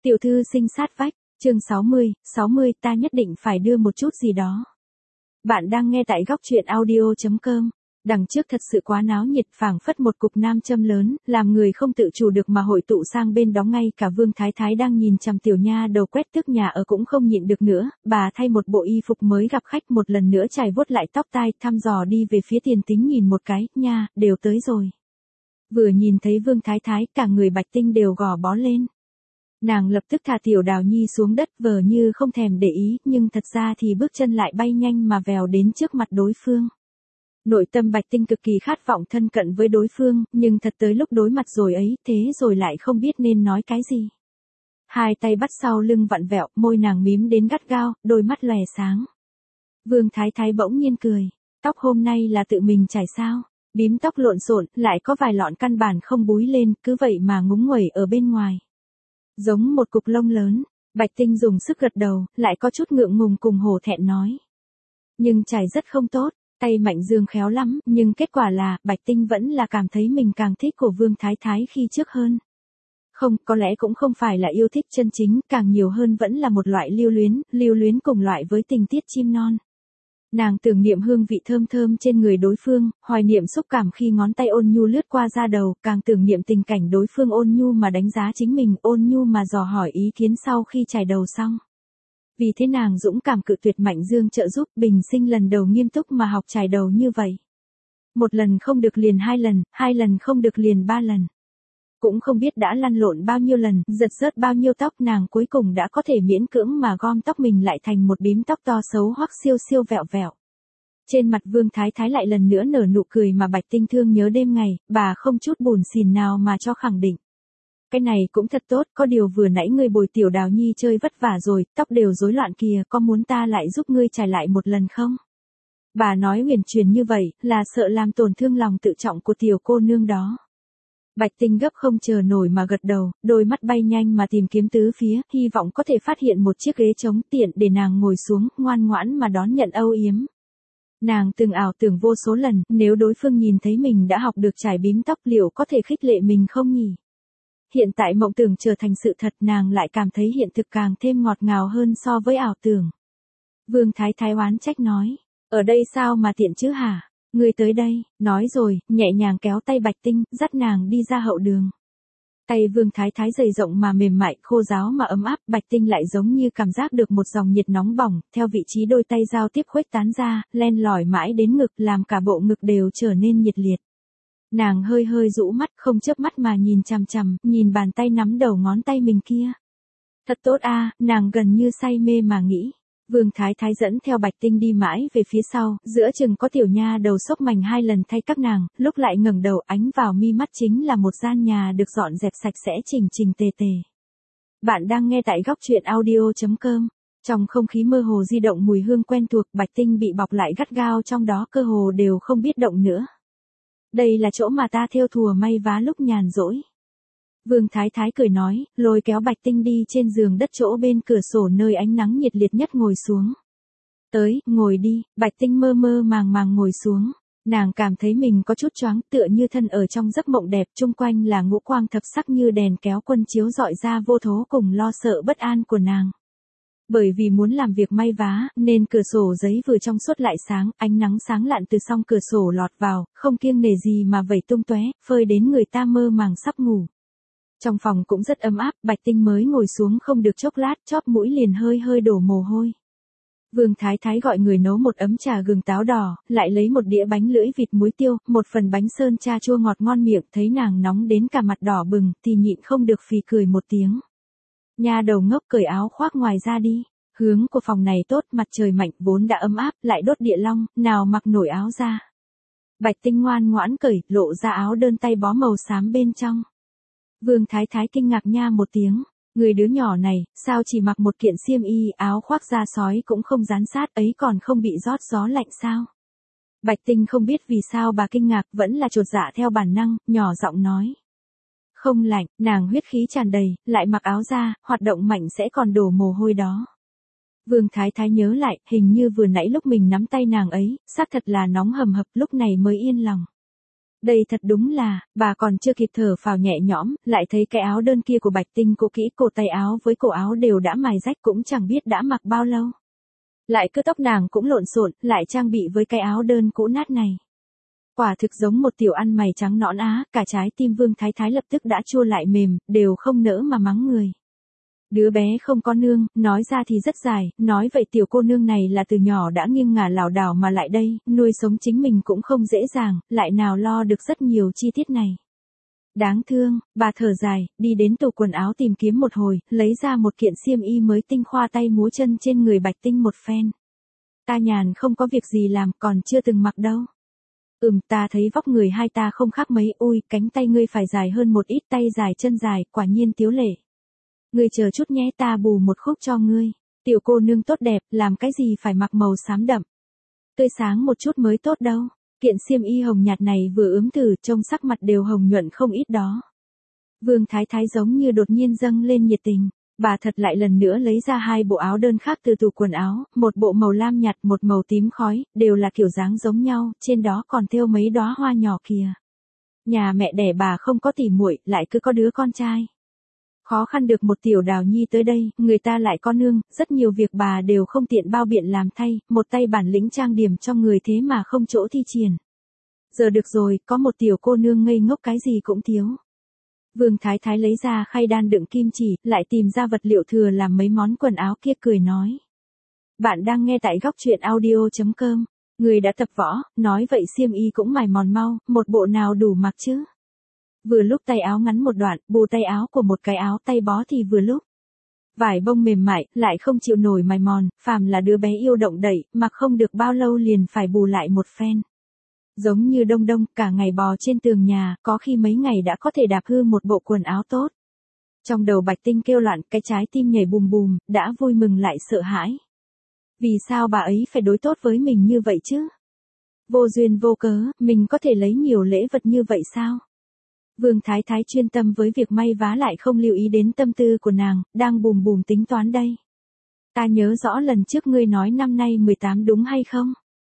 Tiểu thư sinh sát vách, chương 60, ta nhất định phải đưa một chút gì đó. Bạn đang nghe tại góc truyện audio.com. Đằng trước thật sự quá náo nhiệt, phảng phất một cục nam châm lớn, làm người không tự chủ được mà hội tụ sang bên đó. Ngay cả Vương Thái Thái đang nhìn chằm tiểu nha đầu quét tước nhà ở cũng không nhịn được nữa, bà thay một bộ y phục mới gặp khách, một lần nữa chải vuốt lại tóc tai, thăm dò đi về phía Tiền Tính nhìn một cái, nha, đều tới rồi. Vừa nhìn thấy Vương Thái Thái, cả người Bạch Tinh đều gò bó lên. Nàng lập tức thả tiểu Đào Nhi xuống đất, vờ như không thèm để ý, nhưng thật ra thì bước chân lại bay nhanh mà vèo đến trước mặt đối phương. Nội tâm Bạch Tinh cực kỳ khát vọng thân cận với đối phương, nhưng thật tới lúc đối mặt rồi ấy, thế rồi lại không biết nên nói cái gì. Hai tay bắt sau lưng vặn vẹo, môi nàng mím đến gắt gao, đôi mắt lòe sáng. Vương Thái Thái bỗng nhiên cười, tóc hôm nay là tự mình chải sao? Bím tóc lộn xộn, lại có vài lọn căn bản không búi lên, cứ vậy mà ngúng nguẩy ở bên ngoài. Giống một cục lông lớn, Bạch Tinh dùng sức gật đầu, lại có chút ngượng ngùng cùng hổ thẹn nói. Nhưng chải rất không tốt, tay Mạnh Dương khéo lắm, nhưng kết quả là, Bạch Tinh vẫn là cảm thấy mình càng thích của Vương Thái Thái khi trước hơn. Không, có lẽ cũng không phải là yêu thích chân chính, càng nhiều hơn vẫn là một loại lưu luyến cùng loại với tình tiết chim non. Nàng tưởng niệm hương vị thơm thơm trên người đối phương, hoài niệm xúc cảm khi ngón tay ôn nhu lướt qua da đầu, càng tưởng niệm tình cảnh đối phương ôn nhu mà đánh giá chính mình, ôn nhu mà dò hỏi ý kiến sau khi chải đầu xong. Vì thế nàng dũng cảm cự tuyệt Mạnh Dương trợ giúp, bình sinh lần đầu nghiêm túc mà học chải đầu như vậy. Một lần không được liền hai lần không được liền 3 lần. Cũng không biết đã lăn lộn bao nhiêu lần, giật rớt bao nhiêu tóc, nàng cuối cùng đã có thể miễn cưỡng mà gom tóc mình lại thành một bím tóc to xấu hoắc siêu siêu vẹo vẹo. Trên mặt Vương Thái Thái lại lần nữa nở nụ cười mà Bạch Tinh thương nhớ đêm ngày, bà không chút buồn xỉn nào mà cho khẳng định. Cái này cũng thật tốt, có điều vừa nãy ngươi bồi tiểu Đào Nhi chơi vất vả rồi, tóc đều rối loạn kìa, có muốn ta lại giúp ngươi chải lại một lần không? Bà nói huyền truyền như vậy, là sợ làm tổn thương lòng tự trọng của tiểu cô nương đó. Bạch Tinh gấp không chờ nổi mà gật đầu, đôi mắt bay nhanh mà tìm kiếm tứ phía, hy vọng có thể phát hiện một chiếc ghế trống tiện để nàng ngồi xuống, ngoan ngoãn mà đón nhận âu yếm. Nàng từng ảo tưởng vô số lần, nếu đối phương nhìn thấy mình đã học được chải bím tóc liệu có thể khích lệ mình không nhỉ? Hiện tại mộng tưởng trở thành sự thật, nàng lại cảm thấy hiện thực càng thêm ngọt ngào hơn so với ảo tưởng. Vương Thái Thái oán trách nói, ở đây sao mà tiện chứ hả? Ngươi tới đây, nói rồi, nhẹ nhàng kéo tay Bạch Tinh, dắt nàng đi ra hậu đường. Tay Vương Thái Thái dày rộng mà mềm mại, khô ráo mà ấm áp, Bạch Tinh lại giống như cảm giác được một dòng nhiệt nóng bỏng, theo vị trí đôi tay giao tiếp khuếch tán ra, len lỏi mãi đến ngực, làm cả bộ ngực đều trở nên nhiệt liệt. Nàng hơi hơi rũ mắt, không chớp mắt mà nhìn chằm chằm, nhìn bàn tay nắm đầu ngón tay mình kia. Thật tốt a, nàng gần như say mê mà nghĩ. Vương Thái Thái dẫn theo Bạch Tinh đi mãi về phía sau, giữa chừng có tiểu nha đầu xốc mành 2 lần thay các nàng, lúc lại ngẩng đầu ánh vào mi mắt chính là một gian nhà được dọn dẹp sạch sẽ chỉnh chỉnh tề tề. Bạn đang nghe tại góc truyện audio.com. Trong không khí mơ hồ di động mùi hương quen thuộc, Bạch Tinh bị bọc lại gắt gao trong đó, cơ hồ đều không biết động nữa. Đây là chỗ mà ta thêu thùa may vá lúc nhàn rỗi. Vương Thái Thái cười nói, lôi kéo Bạch Tinh đi trên giường đất chỗ bên cửa sổ nơi ánh nắng nhiệt liệt nhất ngồi xuống. Tới, ngồi đi, Bạch Tinh mơ mơ màng màng ngồi xuống. Nàng cảm thấy mình có chút choáng, tựa như thân ở trong giấc mộng đẹp, chung quanh là ngũ quang thập sắc như đèn kéo quân chiếu rọi ra vô thố cùng lo sợ bất an của nàng. Bởi vì muốn làm việc may vá, nên cửa sổ giấy vừa trong suốt lại sáng, ánh nắng sáng lạn từ song cửa sổ lọt vào, không kiêng nể gì mà vẩy tung tóe, phơi đến người ta mơ màng sắp ngủ. Trong phòng cũng rất ấm áp, Bạch Tinh mới ngồi xuống không được chốc lát, chóp mũi liền hơi hơi đổ mồ hôi. Vương Thái Thái gọi người nấu một ấm trà gừng táo đỏ, lại lấy một đĩa bánh lưỡi vịt muối tiêu, một phần bánh sơn cha chua ngọt ngon miệng, thấy nàng nóng đến cả mặt đỏ bừng, thì nhịn không được phì cười một tiếng. Nha đầu ngốc, cởi áo khoác ngoài ra đi. Hướng của phòng này tốt, mặt trời mạnh vốn đã ấm áp, lại đốt địa long, nào mặc nổi áo ra. Bạch Tinh ngoan ngoãn cởi, lộ ra áo đơn tay bó màu xám bên trong. Vương Thái Thái kinh ngạc nha một tiếng, người đứa nhỏ này, sao chỉ mặc một kiện xiêm y, áo khoác da sói cũng không dán sát ấy, còn không bị rót gió lạnh sao? Bạch Tinh không biết vì sao bà kinh ngạc, vẫn là chột dạ theo bản năng, nhỏ giọng nói. Không lạnh, nàng huyết khí tràn đầy, lại mặc áo da, hoạt động mạnh sẽ còn đổ mồ hôi đó. Vương Thái Thái nhớ lại, hình như vừa nãy lúc mình nắm tay nàng ấy, xác thật là nóng hầm hập, lúc này mới yên lòng. Đây thật đúng là, bà còn chưa kịp thở phào nhẹ nhõm, lại thấy cái áo đơn kia của Bạch Tinh cũ kỹ, cổ tay áo với cổ áo đều đã mài rách, cũng chẳng biết đã mặc bao lâu. Lại cứ tóc nàng cũng lộn xộn, lại trang bị với cái áo đơn cũ nát này. Quả thực giống một tiểu ăn mày trắng nõn á, cả trái tim Vương Thái Thái lập tức đã chua lại mềm, đều không nỡ mà mắng người. Đứa bé không có nương, nói ra thì rất dài, nói vậy tiểu cô nương này là từ nhỏ đã nghiêng ngả lảo đảo mà lại đây, nuôi sống chính mình cũng không dễ dàng, lại nào lo được rất nhiều chi tiết này. Đáng thương, bà thở dài, đi đến tủ quần áo tìm kiếm một hồi, lấy ra một kiện xiêm y mới tinh, khoa tay múa chân trên người Bạch Tinh một phen. Ta nhàn không có việc gì làm, còn chưa từng mặc đâu. Ta thấy vóc người hai ta không khác mấy, ui, cánh tay ngươi phải dài hơn một ít, tay dài chân dài, quả nhiên tiếu lệ. Ngươi chờ chút nhé, ta bù một khúc cho ngươi. Tiểu cô nương tốt đẹp, làm cái gì phải mặc màu xám đậm. Tươi sáng một chút mới tốt đâu. Kiện xiêm y hồng nhạt này vừa ướm thử, trông sắc mặt đều hồng nhuận không ít đó. Vương Thái Thái giống như đột nhiên dâng lên nhiệt tình. Bà thật lại lần nữa lấy ra hai bộ áo đơn khác từ tủ quần áo, một bộ màu lam nhạt, một màu tím khói, đều là kiểu dáng giống nhau, trên đó còn thêu mấy đóa hoa nhỏ kìa. Nhà mẹ đẻ bà không có tỉ muội, lại cứ có đứa con trai. Khó khăn được một tiểu Đào Nhi tới đây, người ta lại có nương, rất nhiều việc bà đều không tiện bao biện làm thay, một tay bản lĩnh trang điểm cho người thế mà không chỗ thi triển. Giờ được rồi, có một tiểu cô nương ngây ngốc cái gì cũng thiếu. Vương Thái Thái lấy ra khay đan đựng kim chỉ, lại tìm ra vật liệu thừa làm mấy món quần áo kia, cười nói. Bạn đang nghe tại góc truyện audio.com. Người đã tập võ, nói vậy xiêm y cũng mài mòn mau, một bộ nào đủ mặc chứ. Vừa lúc tay áo ngắn một đoạn, bù tay áo của một cái áo tay bó thì vừa lúc. Vải bông mềm mại, lại không chịu nổi mài mòn, phàm là đứa bé yêu động đẩy, mặc không được bao lâu liền phải bù lại một phen. Giống như Đông Đông, cả ngày bò trên tường nhà, có khi mấy ngày đã có thể đạp hư một bộ quần áo tốt. Trong đầu Bạch Tinh kêu loạn, cái trái tim nhảy bùm bùm, đã vui mừng lại sợ hãi. Vì sao bà ấy phải đối tốt với mình như vậy chứ? Vô duyên vô cớ, mình có thể lấy nhiều lễ vật như vậy sao? Vương Thái Thái chuyên tâm với việc may vá lại không lưu ý đến tâm tư của nàng, đang bùm bùm tính toán đây. Ta nhớ rõ lần trước ngươi nói năm nay 18 đúng hay không?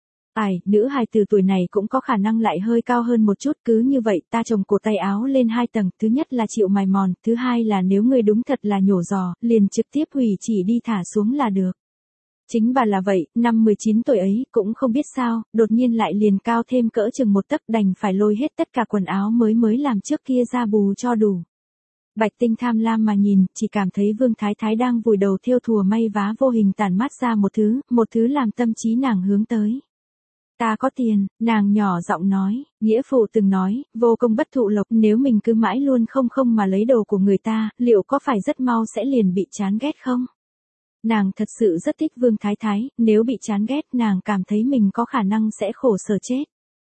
Nữ hài từ tuổi này cũng có khả năng lại hơi cao hơn một chút, cứ như vậy ta trồng cổ tay áo lên 2 tầng, thứ nhất là chịu mài mòn, thứ hai là nếu ngươi đúng thật là nhổ giò, liền trực tiếp hủy chỉ đi thả xuống là được. Chính bà là vậy, năm 19 tuổi ấy, cũng không biết sao, đột nhiên lại liền cao thêm cỡ chừng một tấc, đành phải lôi hết tất cả quần áo mới làm trước kia ra bù cho đủ. Bạch Tinh tham lam mà nhìn, chỉ cảm thấy Vương Thái Thái đang vùi đầu thêu thùa may vá vô hình tản mát ra một thứ làm tâm trí nàng hướng tới. Ta có tiền, nàng nhỏ giọng nói, nghĩa phụ từng nói, vô công bất thụ lộc, nếu mình cứ mãi luôn không mà lấy đồ của người ta, liệu có phải rất mau sẽ liền bị chán ghét không? Nàng thật sự rất thích Vương Thái Thái, nếu bị chán ghét nàng cảm thấy mình có khả năng sẽ khổ sở chết.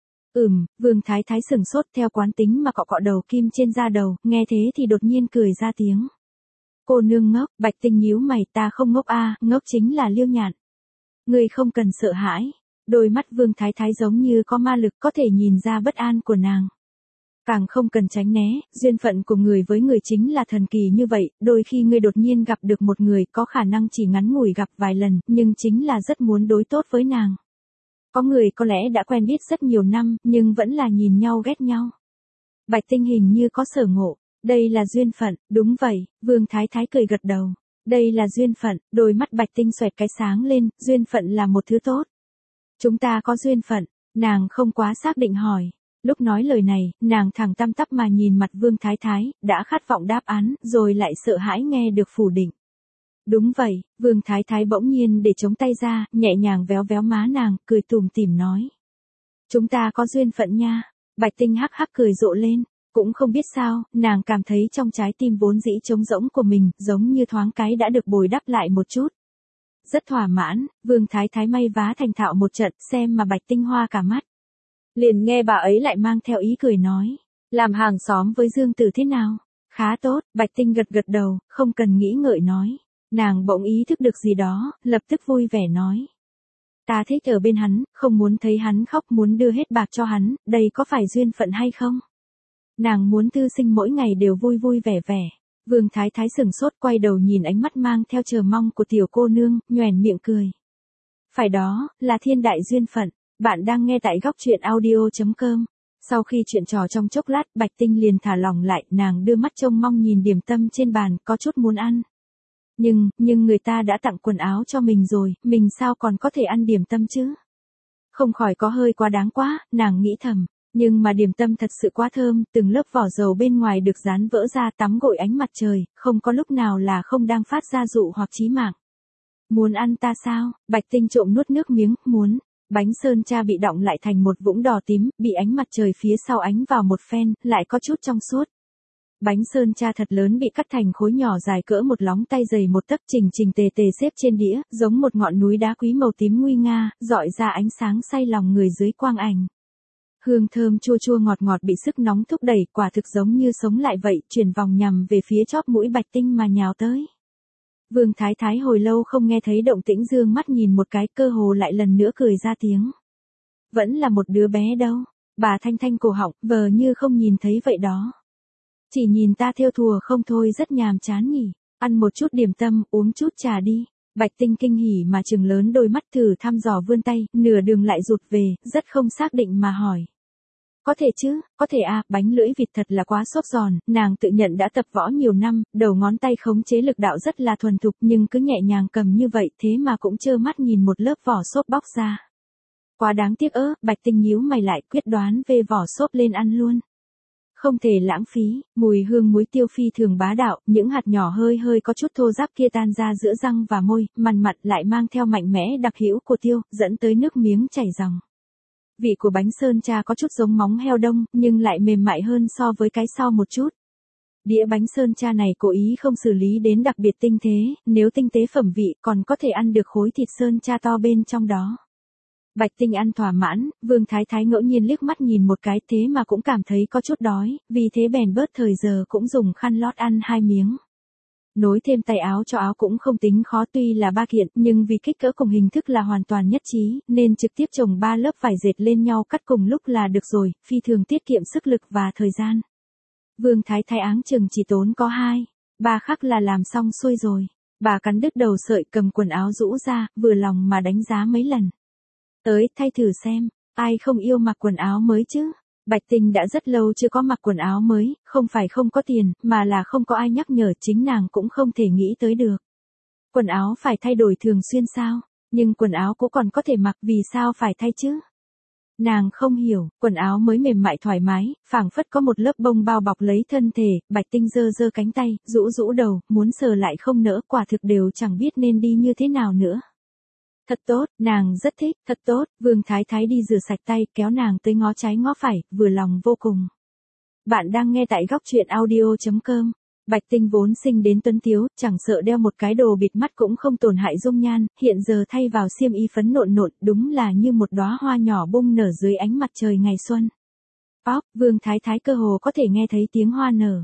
Vương Thái Thái sừng sốt theo quán tính mà cọ đầu kim trên da đầu, nghe thế thì đột nhiên cười ra tiếng. Cô nương ngốc, Bạch Tinh nhíu mày, ta không ngốc a, ngốc chính là Liêu Nhạn. Người không cần sợ hãi. Đôi mắt Vương Thái Thái giống như có ma lực, có thể nhìn ra bất an của nàng. Càng không cần tránh né, duyên phận của người với người chính là thần kỳ như vậy, đôi khi ngươi đột nhiên gặp được một người có khả năng chỉ ngắn ngủi gặp vài lần, nhưng chính là rất muốn đối tốt với nàng. Có người có lẽ đã quen biết rất nhiều năm, nhưng vẫn là nhìn nhau ghét nhau. Bạch Tinh hình như có sở ngộ, đây là duyên phận, đúng vậy, Vương Thái Thái cười gật đầu. Đây là duyên phận, đôi mắt Bạch Tinh xoẹt cái sáng lên, duyên phận là một thứ tốt. Chúng ta có duyên phận, nàng không quá xác định hỏi. Lúc nói lời này, nàng thẳng tăm tắp mà nhìn mặt Vương Thái Thái, đã khát vọng đáp án, rồi lại sợ hãi nghe được phủ định. Đúng vậy, Vương Thái Thái bỗng nhiên để chống tay ra, nhẹ nhàng véo véo má nàng, cười tủm tỉm nói. Chúng ta có duyên phận nha. Bạch Tinh hắc hắc cười rộ lên, cũng không biết sao, nàng cảm thấy trong trái tim vốn dĩ trống rỗng của mình, giống như thoáng cái đã được bồi đắp lại một chút. Rất thỏa mãn, Vương Thái Thái may vá thành thạo một trận, xem mà Bạch Tinh hoa cả mắt. Liền nghe bà ấy lại mang theo ý cười nói, làm hàng xóm với Dương Tử thế nào? Khá tốt, Bạch Tinh gật gật đầu, không cần nghĩ ngợi nói. Nàng bỗng ý thức được gì đó, lập tức vui vẻ nói. Ta thích ở bên hắn, không muốn thấy hắn khóc, muốn đưa hết bạc cho hắn, đây có phải duyên phận hay không? Nàng muốn thư sinh mỗi ngày đều vui vui vẻ vẻ. Vương Thái Thái sừng sốt, quay đầu nhìn ánh mắt mang theo chờ mong của tiểu cô nương, nhoẻn miệng cười. Phải đó, là thiên đại duyên phận. Bạn đang nghe tại góc truyện audio.com. Sau khi chuyện trò trong chốc lát, Bạch Tinh liền thả lỏng lại, nàng đưa mắt trông mong nhìn điểm tâm trên bàn, có chút muốn ăn. Nhưng người ta đã tặng quần áo cho mình rồi, mình sao còn có thể ăn điểm tâm chứ? Không khỏi có hơi quá đáng quá, nàng nghĩ thầm. Nhưng mà điểm tâm thật sự quá thơm, từng lớp vỏ dầu bên ngoài được dán vỡ ra tắm gội ánh mặt trời, không có lúc nào là không đang phát ra dụ hoặc chí mạng. Muốn ăn ta sao? Bạch Tinh trộm nuốt nước miếng, muốn. Bánh sơn cha bị đọng lại thành một vũng đỏ tím, bị ánh mặt trời phía sau ánh vào một phen, lại có chút trong suốt. Bánh sơn cha thật lớn bị cắt thành khối nhỏ dài cỡ một lóng tay dày một tấc, chỉnh chỉnh tề tề xếp trên đĩa, giống một ngọn núi đá quý màu tím nguy nga, rọi ra ánh sáng say lòng người dưới quang ảnh. Hương thơm chua chua ngọt ngọt bị sức nóng thúc đẩy, quả thực giống như sống lại vậy, chuyển vòng nhằm về phía chóp mũi Bạch Tinh mà nhào tới. Vương Thái Thái hồi lâu không nghe thấy động tĩnh, dương mắt nhìn một cái, cơ hồ lại lần nữa cười ra tiếng. Vẫn là một đứa bé đâu, bà thanh thanh cổ họng, vờ như không nhìn thấy vậy đó. Chỉ nhìn ta thêu thùa không thôi, rất nhàm chán nhỉ, ăn một chút điểm tâm, uống chút trà đi. Bạch Tinh kinh hỉ mà trừng lớn đôi mắt, thử thăm dò vươn tay, nửa đường lại rụt về, rất không xác định mà hỏi. Có thể chứ, có thể à, bánh lưỡi vịt thật là quá xốp giòn, nàng tự nhận đã tập võ nhiều năm, đầu ngón tay khống chế lực đạo rất là thuần thục, nhưng cứ nhẹ nhàng cầm như vậy thế mà cũng trơ mắt nhìn một lớp vỏ xốp bóc ra. Quá đáng tiếc Bạch Tinh nhíu mày lại, quyết đoán vê vỏ xốp lên ăn luôn. Không thể lãng phí, mùi hương muối tiêu phi thường bá đạo, những hạt nhỏ hơi hơi có chút thô ráp kia tan ra giữa răng và môi, mằn mặn lại mang theo mạnh mẽ đặc hữu của tiêu, dẫn tới nước miếng chảy ròng. Vị của bánh sơn cha có chút giống móng heo đông, nhưng lại mềm mại hơn so với cái sau một chút. Đĩa bánh sơn cha này cố ý không xử lý đến đặc biệt tinh tế, nếu tinh tế phẩm vị còn có thể ăn được khối thịt sơn cha to bên trong đó. Bạch Tinh ăn thỏa mãn, Vương Thái Thái ngẫu nhiên liếc mắt nhìn một cái thế mà cũng cảm thấy có chút đói, vì thế bèn bớt thời giờ cũng dùng khăn lót ăn 2 miếng. Nối thêm tay áo cho áo cũng không tính khó, tuy là 3 kiện, nhưng vì kích cỡ cùng hình thức là hoàn toàn nhất trí, nên trực tiếp chồng 3 lớp vải dệt lên nhau cắt cùng lúc là được rồi, phi thường tiết kiệm sức lực và thời gian. Vương Thái Thái áng chừng chỉ tốn có 2-3 khắc là làm xong xuôi rồi. Bà cắn đứt đầu sợi, cầm quần áo rũ ra, vừa lòng mà đánh giá mấy lần. Tới, thay thử xem, ai không yêu mặc quần áo mới chứ? Bạch Tinh đã rất lâu chưa có mặc quần áo mới, không phải không có tiền, mà là không có ai nhắc nhở, chính nàng cũng không thể nghĩ tới được. Quần áo phải thay đổi thường xuyên sao? Nhưng quần áo cũ còn có thể mặc, vì sao phải thay chứ? Nàng không hiểu, quần áo mới mềm mại thoải mái, phảng phất có một lớp bông bao bọc lấy thân thể, Bạch Tinh giơ giơ cánh tay, rũ rũ đầu, muốn sờ lại không nỡ, quả thực đều chẳng biết nên đi như thế nào nữa. Thật tốt, nàng rất thích, thật tốt, Vương Thái Thái đi rửa sạch tay, kéo nàng tới ngó trái ngó phải, vừa lòng vô cùng. Bạn đang nghe tại góc truyện audio.com. Bạch Tinh vốn sinh đến tuấn tiếu, chẳng sợ đeo một cái đồ bịt mắt cũng không tổn hại dung nhan, hiện giờ thay vào xiêm y phấn nộn nộn, đúng là như một đóa hoa nhỏ bung nở dưới ánh mặt trời ngày xuân. Pop, Vương Thái Thái cơ hồ có thể nghe thấy tiếng hoa nở.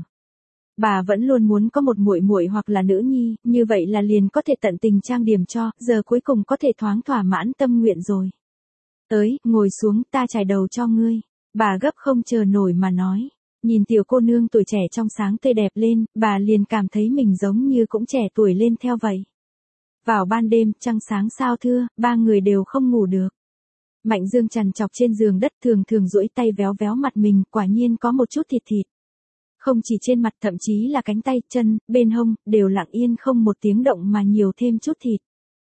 Bà vẫn luôn muốn có một muội muội hoặc là nữ nhi, như vậy là liền có thể tận tình trang điểm cho, giờ cuối cùng có thể thoáng thỏa mãn tâm nguyện rồi. Tới, ngồi xuống, ta chải đầu cho ngươi. Bà gấp không chờ nổi mà nói. Nhìn tiểu cô nương tuổi trẻ trong sáng tươi đẹp lên, bà liền cảm thấy mình giống như cũng trẻ tuổi lên theo vậy. Vào ban đêm, trăng sáng sao thưa, 3 người đều không ngủ được. Mạnh Dương trằn trọc trên giường đất, thường thường duỗi tay véo véo mặt mình, quả nhiên có một chút thịt thịt. Không chỉ trên mặt, thậm chí là cánh tay, chân, bên hông, đều lặng yên không một tiếng động mà nhiều thêm chút thịt.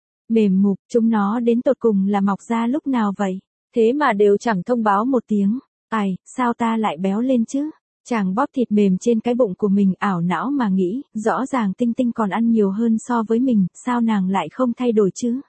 Mềm mục, chúng nó đến tột cùng là mọc ra lúc nào vậy? Thế mà đều chẳng thông báo một tiếng. Ai, sao ta lại béo lên chứ? Chàng bóp thịt mềm trên cái bụng của mình, ảo não mà nghĩ, rõ ràng Tinh Tinh còn ăn nhiều hơn so với mình, sao nàng lại không thay đổi chứ?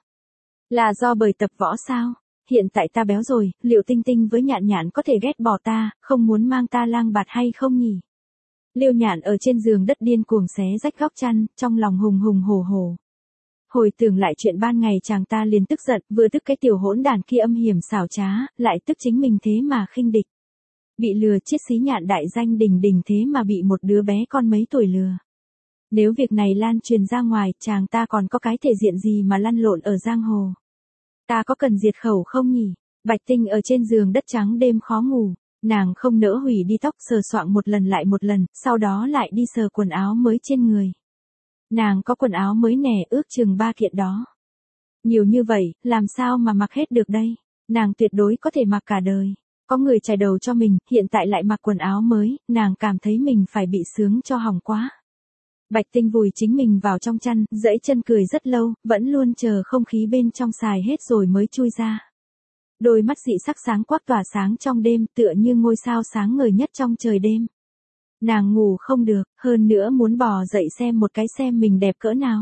Là do bởi tập võ sao? Hiện tại ta béo rồi, liệu Tinh Tinh với Nhạn Nhạn có thể ghét bỏ ta, không muốn mang ta lang bạt hay không nhỉ? Liêu Nhạn ở trên giường đất điên cuồng xé rách góc chăn, trong lòng hùng hùng hổ hổ. Hồi tưởng lại chuyện ban ngày chàng ta liền tức giận, vừa tức cái tiểu hỗn đàn kia âm hiểm xảo trá, lại tức chính mình thế mà khinh địch. Bị lừa chiết xí Nhạn đại danh đình đình thế mà bị một đứa bé con mấy tuổi lừa. Nếu việc này lan truyền ra ngoài, chàng ta còn có cái thể diện gì mà lăn lộn ở giang hồ. Ta có cần diệt khẩu không nhỉ? Bạch Tinh ở trên giường đất trắng đêm khó ngủ. Nàng không nỡ hủy đi tóc, sờ soạng một lần lại một lần, sau đó lại đi sờ quần áo mới trên người. Nàng có quần áo mới nè, ước chừng 3 kiện đó. Nhiều như vậy, làm sao mà mặc hết được đây? Nàng tuyệt đối có thể mặc cả đời. Có người chải đầu cho mình, hiện tại lại mặc quần áo mới, nàng cảm thấy mình phải bị sướng cho hỏng quá. Bạch Tinh vùi chính mình vào trong chăn, giãy chân cười rất lâu, vẫn luôn chờ không khí bên trong xài hết rồi mới chui ra. Đôi mắt dị sắc sáng quắc tỏa sáng trong đêm, tựa như ngôi sao sáng ngời nhất trong trời đêm. Nàng ngủ không được, hơn nữa muốn bò dậy xem một cái xem mình đẹp cỡ nào.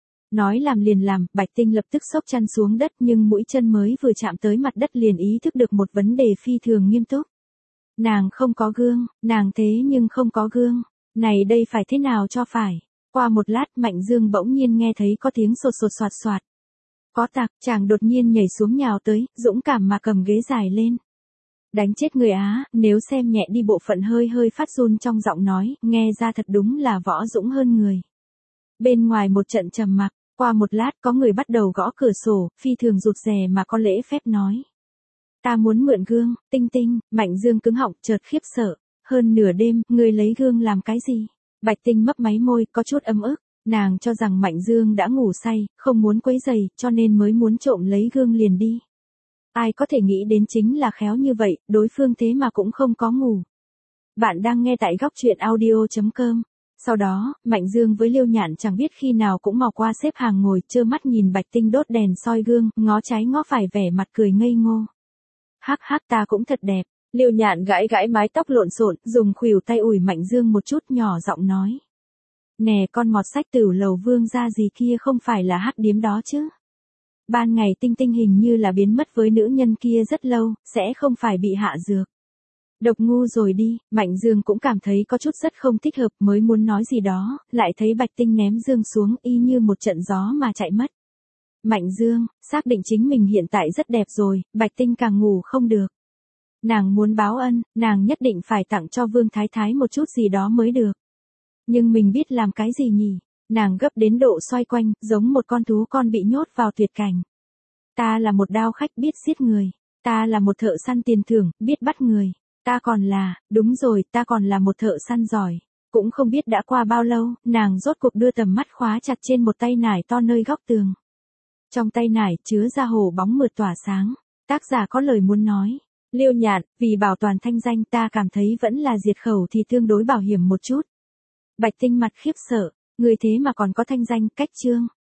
Nói làm liền làm, Bạch Tinh lập tức xốc chăn xuống đất, nhưng mũi chân mới vừa chạm tới mặt đất liền ý thức được một vấn đề phi thường nghiêm túc. Nàng không có gương, nàng thế nhưng không có gương. Này đây phải thế nào cho phải. Qua một lát Mạnh Dương bỗng nhiên nghe thấy có tiếng sột sột soạt soạt. Có tặc, chàng đột nhiên nhảy xuống nhào tới, dũng cảm mà cầm ghế dài lên. Đánh chết người Á, nếu xem nhẹ đi bộ phận hơi hơi phát run trong giọng nói, nghe ra thật đúng là võ dũng hơn người. Bên ngoài một trận trầm mặc, qua một lát có người bắt đầu gõ cửa sổ, phi thường rụt rè mà có lễ phép nói. Ta muốn mượn gương, Tinh Tinh. Mạnh Dương cứng họng, chợt khiếp sợ. Hơn nửa đêm, ngươi lấy gương làm cái gì? Bạch Tinh mấp máy môi, có chút ấm ức. Nàng cho rằng Mạnh Dương đã ngủ say, không muốn quấy rầy, cho nên mới muốn trộm lấy gương liền đi. Ai có thể nghĩ đến chính là khéo như vậy, đối phương thế mà cũng không có ngủ. Bạn đang nghe tại góc truyện audio.com. Sau đó, Mạnh Dương với Liêu Nhạn chẳng biết khi nào cũng mò qua xếp hàng ngồi, trơ mắt nhìn Bạch Tinh đốt đèn soi gương, ngó trái ngó phải vẻ mặt cười ngây ngô. Hắc hắc, ta cũng thật đẹp. Liêu Nhạn gãi gãi mái tóc lộn xộn, dùng khuỷu tay ủi Mạnh Dương một chút, nhỏ giọng nói. Nè con mọt sách Tửu Lầu Vương gia gì kia không phải là hắc điếm đó chứ. Ban ngày Tinh Tinh hình như là biến mất với nữ nhân kia rất lâu, sẽ không phải bị hạ dược. Độc ngu rồi đi. Mạnh Dương cũng cảm thấy có chút rất không thích hợp, mới muốn nói gì đó, lại thấy Bạch Tinh ném Dương xuống y như một trận gió mà chạy mất. Mạnh Dương, xác định chính mình hiện tại rất đẹp rồi, Bạch Tinh càng ngủ không được. Nàng muốn báo ân, nàng nhất định phải tặng cho Vương Thái Thái một chút gì đó mới được. Nhưng mình biết làm cái gì nhỉ? Nàng gấp đến độ xoay quanh, giống một con thú con bị nhốt vào tuyệt cảnh. Ta là một đao khách biết giết người. Ta là một thợ săn tiền thưởng, biết bắt người. Ta còn là, đúng rồi, ta còn là một thợ săn giỏi. Cũng không biết đã qua bao lâu, nàng rốt cuộc đưa tầm mắt khóa chặt trên một tay nải to nơi góc tường. Trong tay nải chứa ra hồ bóng mượt tỏa sáng. Tác giả có lời muốn nói. Liêu Nhạn, vì bảo toàn thanh danh ta cảm thấy vẫn là diệt khẩu thì tương đối bảo hiểm một chút. Bạch Tinh mặt khiếp sợ, người thế mà còn có thanh danh, cách chương.